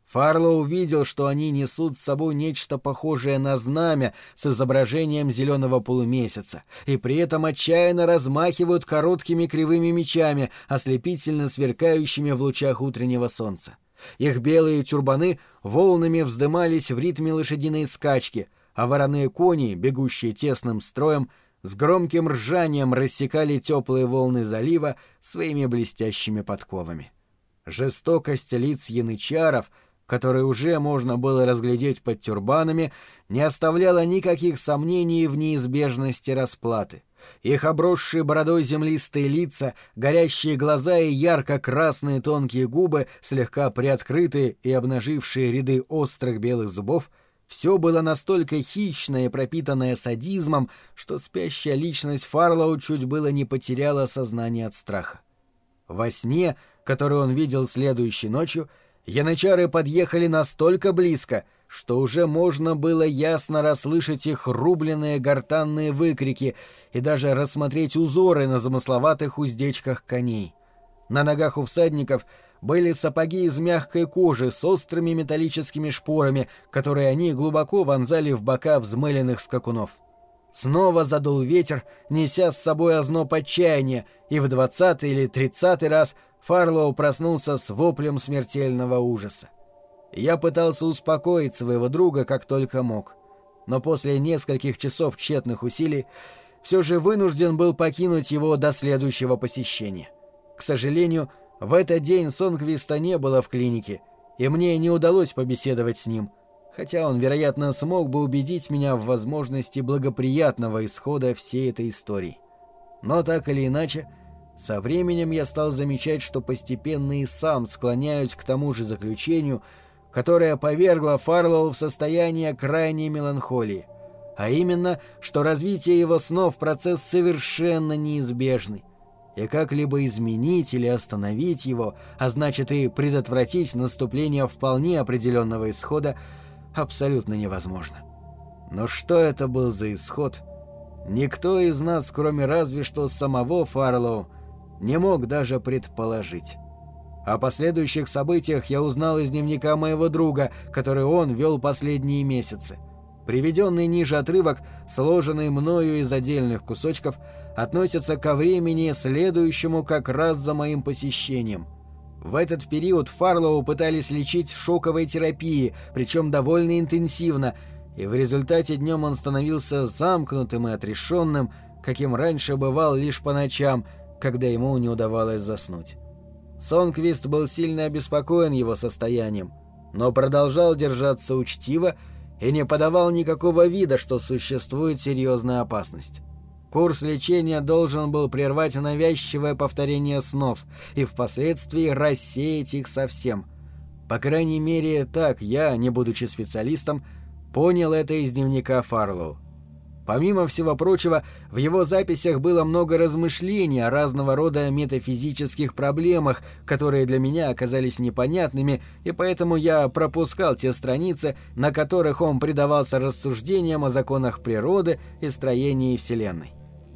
Фарлоу увидел, что они несут с собой нечто похожее на знамя с изображением зеленого полумесяца, и при этом отчаянно размахивают короткими кривыми мечами, ослепительно сверкающими в лучах утреннего солнца. Их белые тюрбаны волнами вздымались в ритме лошадиной скачки, а вороные кони, бегущие тесным строем, с громким ржанием рассекали теплые волны залива своими блестящими подковами. Жестокость лиц янычаров, которые уже можно было разглядеть под тюрбанами, не оставляла никаких сомнений в неизбежности расплаты. Их обросшие бородой землистые лица, горящие глаза и ярко-красные тонкие губы, слегка приоткрытые и обнажившие ряды острых белых зубов, все было настолько хищное и пропитанное садизмом, что спящая личность Фарлоу чуть было не потеряла сознание от страха. Во сне, который он видел следующей ночью, янычары подъехали настолько близко, что уже можно было ясно расслышать их рубленные гортанные выкрики и даже рассмотреть узоры на замысловатых уздечках коней. На ногах у всадников были сапоги из мягкой кожи с острыми металлическими шпорами, которые они глубоко вонзали в бока взмыленных скакунов. Снова задул ветер, неся с собой озноб отчаяния, и в двадцатый или тридцатый раз Фарлоу проснулся с воплем смертельного ужаса. Я пытался успокоить своего друга как только мог, но после нескольких часов тщетных усилий все же вынужден был покинуть его до следующего посещения. К сожалению, в этот день Сонквиста не было в клинике, и мне не удалось побеседовать с ним, хотя он, вероятно, смог бы убедить меня в возможности благоприятного исхода всей этой истории. Но так или иначе, со временем я стал замечать, что постепенно и сам склоняюсь к тому же заключению, которое повергло Фарлоу в состояние крайней меланхолии, а именно, что развитие его снов — процесс совершенно неизбежный, и как-либо изменить или остановить его, а значит и предотвратить наступление вполне определенного исхода, абсолютно невозможно. Но что это был за исход, никто из нас, кроме разве что самого Фарлоу, не мог даже предположить. О последующих событиях я узнал из дневника моего друга, который он вел последние месяцы. Приведенный ниже отрывок, сложенный мною из отдельных кусочков, относится ко времени, следующему как раз за моим посещением. В этот период Фарлоу пытались лечить шоковой терапией, причем довольно интенсивно, и в результате днем он становился замкнутым и отрешенным, каким раньше бывал лишь по ночам, когда ему не удавалось заснуть. Сонквист был сильно обеспокоен его состоянием, но продолжал держаться учтиво и не подавал никакого вида, что существует серьезная опасность. Курс лечения должен был прервать навязчивое повторение снов и впоследствии рассеять их совсем. По крайней мере, так я, не будучи специалистом, понял это из дневника Фарлоу. Помимо всего прочего, в его записях было много размышлений о разного рода метафизических проблемах, которые для меня оказались непонятными, и поэтому я пропускал те страницы, на которых он предавался рассуждениям о законах природы и строении Вселенной.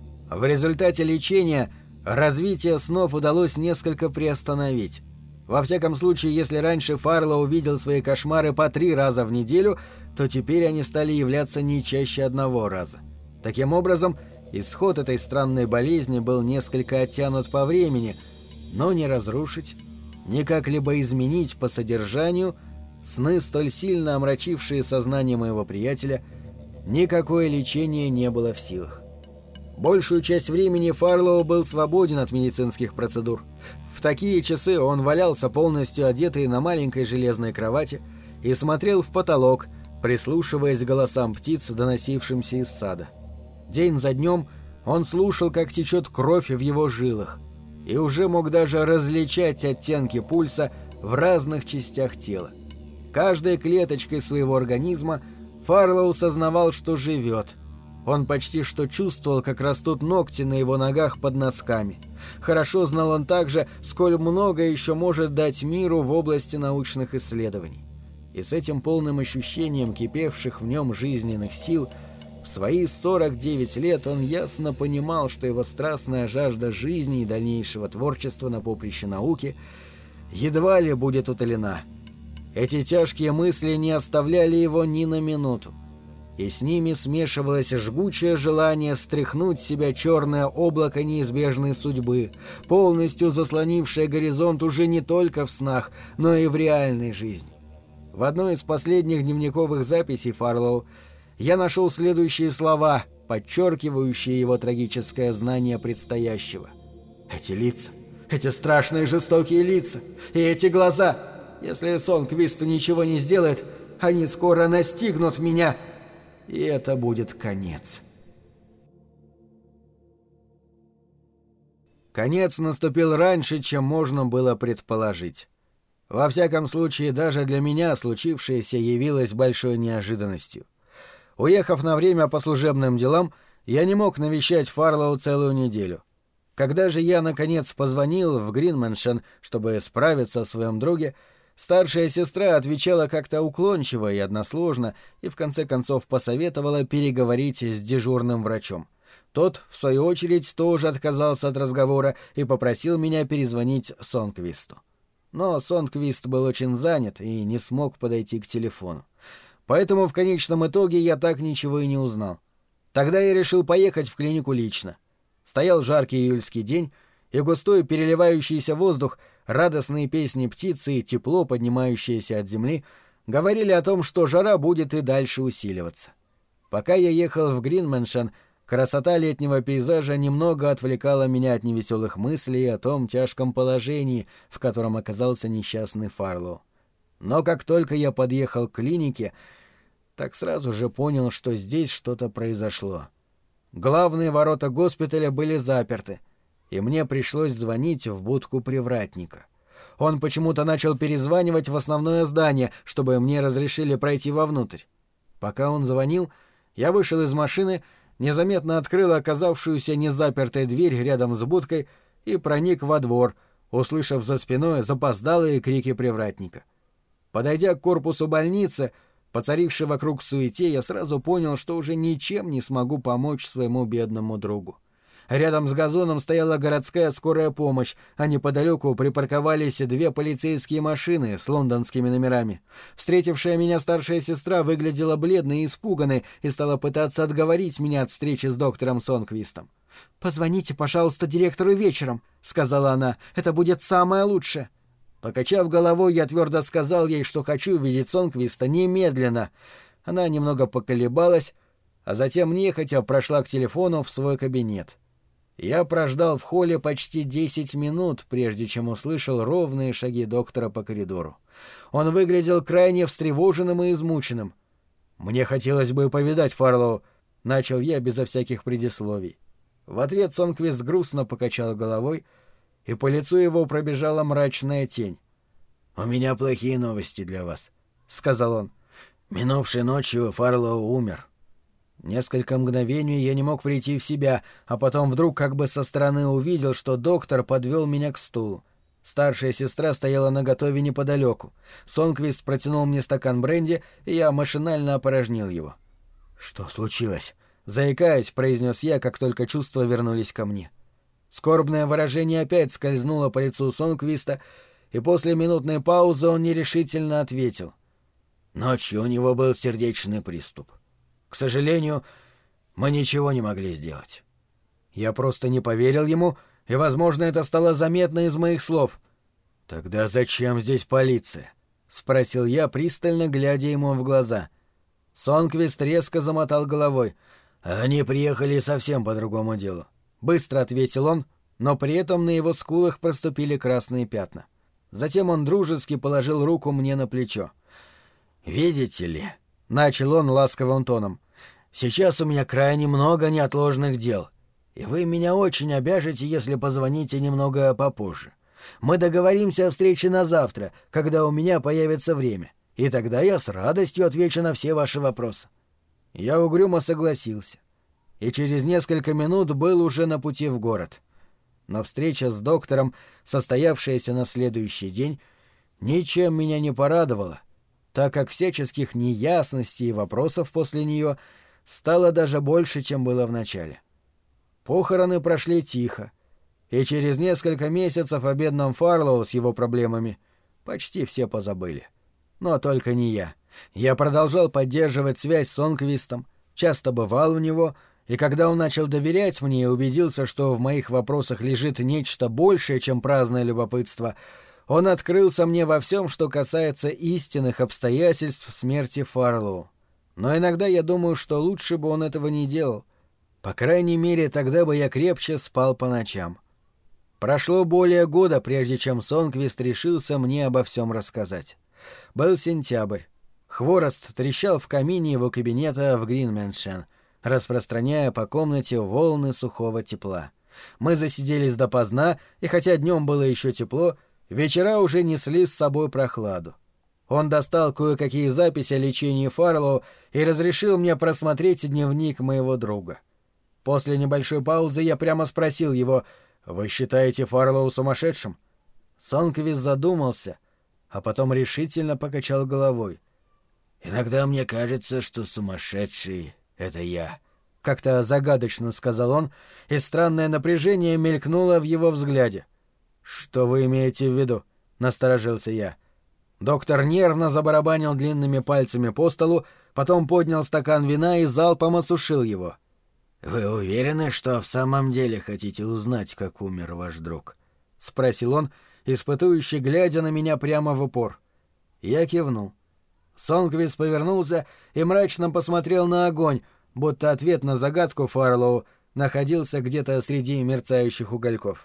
В результате лечения развитие снов удалось несколько приостановить. Во всяком случае, если раньше Фарлоу видел свои кошмары по три раза в неделю, то теперь они стали являться не чаще одного раза. Таким образом, исход этой странной болезни был несколько оттянут по времени, но не разрушить, ни как-либо изменить по содержанию сны, столь сильно омрачившие сознание моего приятеля, никакое лечение не было в силах. Большую часть времени Фарлоу был свободен от медицинских процедур. В такие часы он валялся полностью одетый на маленькой железной кровати и смотрел в потолок, прислушиваясь к голосам птиц, доносившимся из сада. День за днем он слушал, как течет кровь в его жилах, и уже мог даже различать оттенки пульса в разных частях тела. Каждой клеточкой своего организма Фарлоу сознавал, что живет. Он почти что чувствовал, как растут ногти на его ногах под носками. Хорошо знал он также, сколь много еще может дать миру в области научных исследований. И с этим полным ощущением кипевших в нем жизненных сил в свои сорок девять лет он ясно понимал, что его страстная жажда жизни и дальнейшего творчества на поприще науки едва ли будет утолена. Эти тяжкие мысли не оставляли его ни на минуту, и с ними смешивалось жгучее желание стряхнуть с себя черное облако неизбежной судьбы, полностью заслонившее горизонт уже не только в снах, но и в реальной жизни. В одной из последних дневниковых записей Фарлоу я нашел следующие слова, подчеркивающие его трагическое знание предстоящего. «Эти лица, эти страшные жестокие лица, и эти глаза, если Сонквист ничего не сделает, они скоро настигнут меня, и это будет конец». Конец наступил раньше, чем можно было предположить. Во всяком случае, даже для меня случившееся явилось большой неожиданностью. Уехав на время по служебным делам, я не мог навещать Фарлоу целую неделю. Когда же я, наконец, позвонил в Гринменшен, чтобы справиться о своем друге, старшая сестра отвечала как-то уклончиво и односложно и в конце концов посоветовала переговорить с дежурным врачом. Тот, в свою очередь, тоже отказался от разговора и попросил меня перезвонить Сонквисту. Но Сонквист был очень занят и не смог подойти к телефону. Поэтому в конечном итоге я так ничего и не узнал. Тогда я решил поехать в клинику лично. Стоял жаркий июльский день, и густой переливающийся воздух, радостные песни птицы и тепло, поднимающееся от земли, говорили о том, что жара будет и дальше усиливаться. Пока я ехал в Гринменшен, красота летнего пейзажа немного отвлекала меня от невеселых мыслей о том тяжком положении, в котором оказался несчастный Фарлоу. Но как только я подъехал к клинике, так сразу же понял, что здесь что-то произошло. Главные ворота госпиталя были заперты, и мне пришлось звонить в будку привратника. Он почему-то начал перезванивать в основное здание, чтобы мне разрешили пройти вовнутрь. Пока он звонил, я вышел из машины, незаметно открыл оказавшуюся незапертой дверь рядом с будкой и проник во двор, услышав за спиной запоздалые крики привратника. Подойдя к корпусу больницы, поцарившей вокруг суете, я сразу понял, что уже ничем не смогу помочь своему бедному другу. Рядом с газоном стояла городская скорая помощь, а неподалеку припарковались две полицейские машины с лондонскими номерами. Встретившая меня старшая сестра выглядела бледной и испуганной и стала пытаться отговорить меня от встречи с доктором Сонквистом. «Позвоните, пожалуйста, директору вечером», — сказала она. «Это будет самое лучшее». Покачав головой, я твердо сказал ей, что хочу видеть Сонквиста немедленно. Она немного поколебалась, а затем нехотя прошла к телефону в свой кабинет. Я прождал в холле почти десять минут, прежде чем услышал ровные шаги доктора по коридору. Он выглядел крайне встревоженным и измученным. «Мне хотелось бы повидать Фарлоу», — начал я безо всяких предисловий. В ответ Сонквист грустно покачал головой, и по лицу его пробежала мрачная тень. «У меня плохие новости для вас», — сказал он. «Минувшей ночью Фарлоу умер». Несколько мгновений я не мог прийти в себя, а потом вдруг как бы со стороны увидел, что доктор подвел меня к стулу. Старшая сестра стояла наготове неподалеку. Сонквист протянул мне стакан бренди, и я машинально опорожнил его. «Что случилось?» — заикаясь, произнес я, как только чувства вернулись ко мне. Скорбное выражение опять скользнуло по лицу Сонквиста, и после минутной паузы он нерешительно ответил. «Ночью у него был сердечный приступ. К сожалению, мы ничего не могли сделать». Я просто не поверил ему, и, возможно, это стало заметно из моих слов. «Тогда зачем здесь полиция?» — спросил я, пристально глядя ему в глаза. Сонквист резко замотал головой. «Они приехали совсем по другому делу», — быстро ответил он, но при этом на его скулах проступили красные пятна. Затем он дружески положил руку мне на плечо. «Видите ли», — начал он ласковым тоном, — «сейчас у меня крайне много неотложных дел, и вы меня очень обяжете, если позвоните немного попозже. Мы договоримся о встрече на завтра, когда у меня появится время, и тогда я с радостью отвечу на все ваши вопросы». Я угрюмо согласился, и через несколько минут был уже на пути в город. Но встреча с доктором, состоявшаяся на следующий день, ничем меня не порадовала, так как всяческих неясностей и вопросов после нее стало даже больше, чем было в начале. Похороны прошли тихо, и через несколько месяцев о бедном Фарлоу с его проблемами почти все позабыли. Но только не я. Я продолжал поддерживать связь с Сонквистом, часто бывал у него, и когда он начал доверять мне и убедился, что в моих вопросах лежит нечто большее, чем праздное любопытство, он открылся мне во всем, что касается истинных обстоятельств смерти Фарлоу. Но иногда я думаю, что лучше бы он этого не делал. По крайней мере, тогда бы я крепче спал по ночам. Прошло более года, прежде чем Сонквист решился мне обо всем рассказать. Был сентябрь. Хворост трещал в камине его кабинета в Гринменшен, распространяя по комнате волны сухого тепла. Мы засиделись допоздна, и хотя днем было еще тепло, вечера уже несли с собой прохладу. Он достал кое-какие записи о лечении Фарлоу и разрешил мне просмотреть дневник моего друга. После небольшой паузы я прямо спросил его: «Вы считаете Фарлоу сумасшедшим?» Сонквист задумался, а потом решительно покачал головой. «Иногда мне кажется, что сумасшедший — это я», — как-то загадочно сказал он, и странное напряжение мелькнуло в его взгляде. «Что вы имеете в виду?» — насторожился я. Доктор нервно забарабанил длинными пальцами по столу, потом поднял стакан вина и залпом осушил его. «Вы уверены, что в самом деле хотите узнать, как умер ваш друг?» — спросил он, испытующе глядя на меня прямо в упор. Я кивнул. Сонквист повернулся и мрачно посмотрел на огонь, будто ответ на загадку Фарлоу находился где-то среди мерцающих угольков.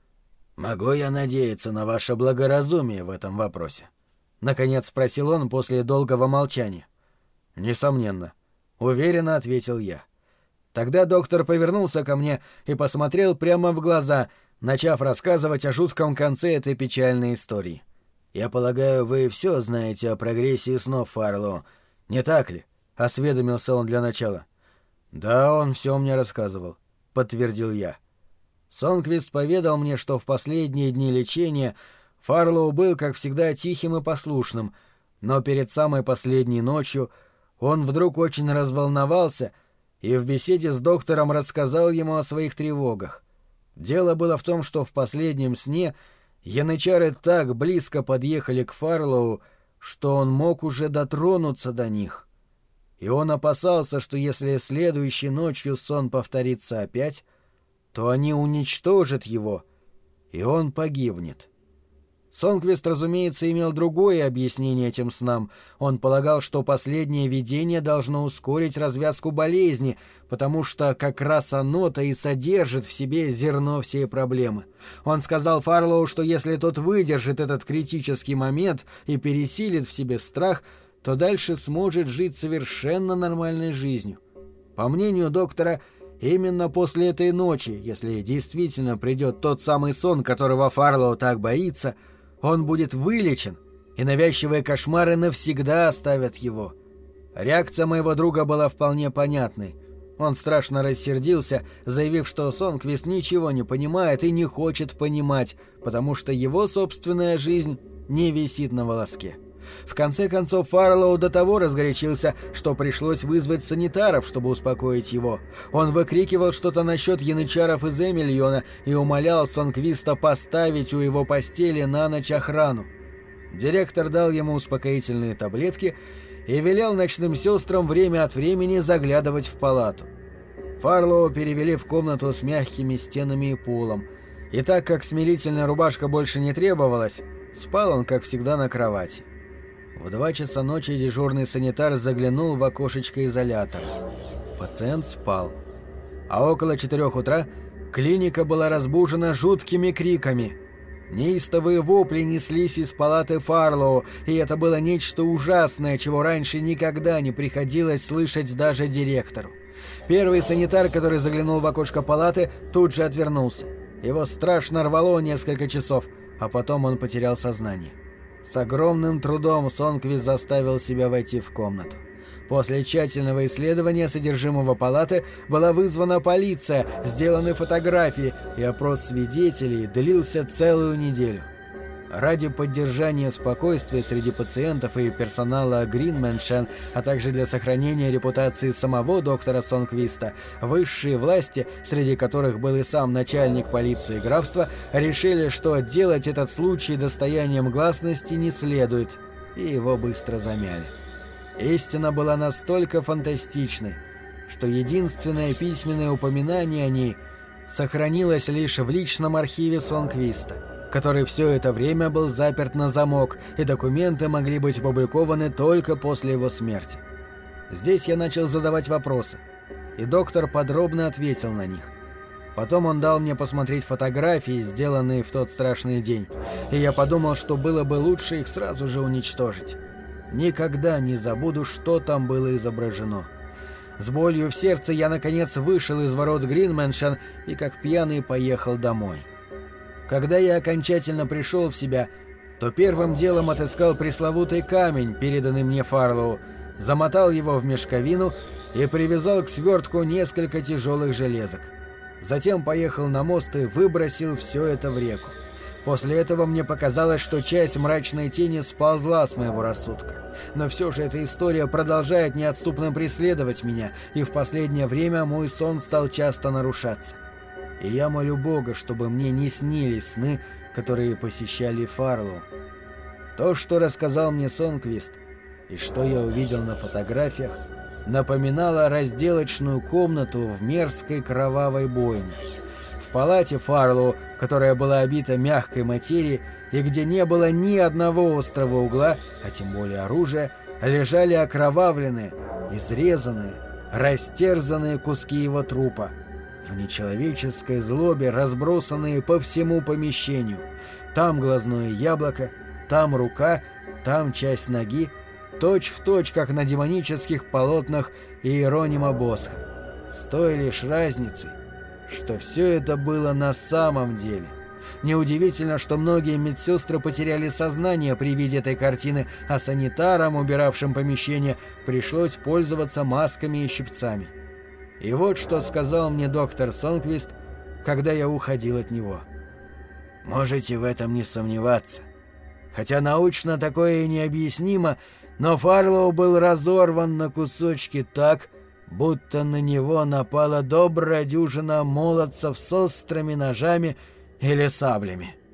«Могу я надеяться на ваше благоразумие в этом вопросе?» — наконец спросил он после долгого молчания. «Несомненно», — уверенно ответил я. Тогда доктор повернулся ко мне и посмотрел прямо в глаза, начав рассказывать о жутком конце этой печальной истории. «Я полагаю, вы все знаете о прогрессии снов Фарлоу, не так ли?» — осведомился он для начала. «Да, он все мне рассказывал», — подтвердил я. Сонквист поведал мне, что в последние дни лечения Фарлоу был, как всегда, тихим и послушным, но перед самой последней ночью он вдруг очень разволновался и в беседе с доктором рассказал ему о своих тревогах. Дело было в том, что в последнем сне янычары так близко подъехали к Фарлоу, что он мог уже дотронуться до них. И он опасался, что если следующей ночью сон повторится опять, то они уничтожат его, и он погибнет. Сонквист, разумеется, имел другое объяснение этим снам. Он полагал, что последнее видение должно ускорить развязку болезни, потому что как раз оно-то и содержит в себе зерно всей проблемы. Он сказал Фарлоу, что если тот выдержит этот критический момент и пересилит в себе страх, то дальше сможет жить совершенно нормальной жизнью. По мнению доктора, именно после этой ночи, если действительно придет тот самый сон, которого Фарлоу так боится, он будет вылечен, и навязчивые кошмары навсегда оставят его. Реакция моего друга была вполне понятной. Он страшно рассердился, заявив, что Сонквист ничего не понимает и не хочет понимать, потому что его собственная жизнь не висит на волоске. В конце концов, Фарлоу до того разгорячился, что пришлось вызвать санитаров, чтобы успокоить его. Он выкрикивал что-то насчет янычаров из Эмильона и умолял Сонквиста поставить у его постели на ночь охрану. Директор дал ему успокоительные таблетки и велел ночным сестрам время от времени заглядывать в палату. Фарлоу перевели в комнату с мягкими стенами и полом, и так как смирительная рубашка больше не требовалась, спал он, как всегда, на кровати. В два часа ночи дежурный санитар заглянул в окошечко изолятора. Пациент спал. А около четырех утра клиника была разбужена жуткими криками. Неистовые вопли неслись из палаты Фарлоу, и это было нечто ужасное, чего раньше никогда не приходилось слышать даже директору. Первый санитар, который заглянул в окошко палаты, тут же отвернулся. Его страшно рвало несколько часов, а потом он потерял сознание. С огромным трудом Сонквист заставил себя войти в комнату. После тщательного исследования содержимого палаты была вызвана полиция, сделаны фотографии, и опрос свидетелей длился целую неделю. Ради поддержания спокойствия среди пациентов и персонала Гринменшен, а также для сохранения репутации самого доктора Сонквиста, высшие власти, среди которых был и сам начальник полиции графства, решили, что делать этот случай достоянием гласности не следует. и его быстро замяли. Истина была настолько фантастичной, что единственное письменное упоминание о ней сохранилось лишь в личном архиве Сонквиста, который все это время был заперт на замок, и документы могли быть опубликованы только после его смерти. Здесь я начал задавать вопросы, и доктор подробно ответил на них. Потом он дал мне посмотреть фотографии, сделанные в тот страшный день, и я подумал, что было бы лучше их сразу же уничтожить. Никогда не забуду, что там было изображено. С болью в сердце я, наконец, вышел из ворот Гринменшен и как пьяный поехал домой. Когда я окончательно пришел в себя, то первым делом отыскал пресловутый камень, переданный мне Фарлоу, замотал его в мешковину и привязал к свертку несколько тяжелых железок. Затем поехал на мост и выбросил все это в реку. После этого мне показалось, что часть мрачной тени сползла с моего рассудка. Но все же эта история продолжает неотступно преследовать меня, и в последнее время мой сон стал часто нарушаться. И я молю Бога, чтобы мне не снились сны, которые посещали Фарлоу. То, что рассказал мне Сонквист, и что я увидел на фотографиях, напоминало разделочную комнату в мерзкой кровавой бойне. В палате Фарлоу, которая была обита мягкой материей и где не было ни одного острого угла, а тем более оружия, лежали окровавленные, изрезанные, растерзанные куски его трупа, в нечеловеческой злобе разбросанные по всему помещению. Там глазное яблоко, там рука, там часть ноги, точь в точь, как на демонических полотнах Иеронима Босха. С той лишь разницей, что все это было на самом деле. Неудивительно, что многие медсестры потеряли сознание при виде этой картины, а санитарам, убиравшим помещение, пришлось пользоваться масками и щипцами. И вот что сказал мне доктор Сонквист, когда я уходил от него. «Можете в этом не сомневаться. Хотя научно такое и необъяснимо, но Фарлоу был разорван на кусочки так, будто на него напала добрая дюжина молодцев с острыми ножами или саблями.